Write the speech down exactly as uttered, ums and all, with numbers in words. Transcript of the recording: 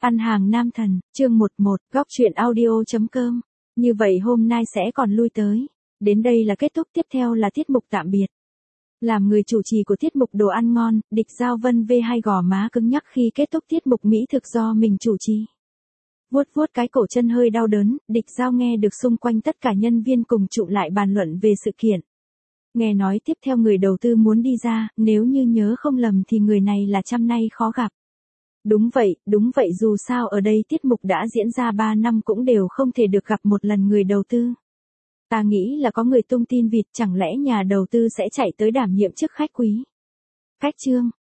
Ăn hàng nam thần, chương mười một, góc truyện audio.com. Như vậy hôm nay sẽ còn lui tới. Đến đây là kết thúc, tiếp theo là tiết mục tạm biệt. Làm người chủ trì của tiết mục đồ ăn ngon, Địch Giao Vân vê hai gò má cứng nhắc khi kết thúc tiết mục mỹ thực do mình chủ trì. Vuốt vuốt cái cổ chân hơi đau đớn, Địch Giao nghe được xung quanh tất cả nhân viên cùng tụ lại bàn luận về sự kiện. Nghe nói tiếp theo người đầu tư muốn đi ra, nếu như nhớ không lầm thì người này là trăm nay khó gặp. Đúng vậy, đúng vậy, dù sao ở đây tiết mục đã diễn ra ba năm cũng đều không thể được gặp một lần người đầu tư. Ta nghĩ là có người tung tin vịt, chẳng lẽ nhà đầu tư sẽ chạy tới đảm nhiệm chức khách quý. Cách chương,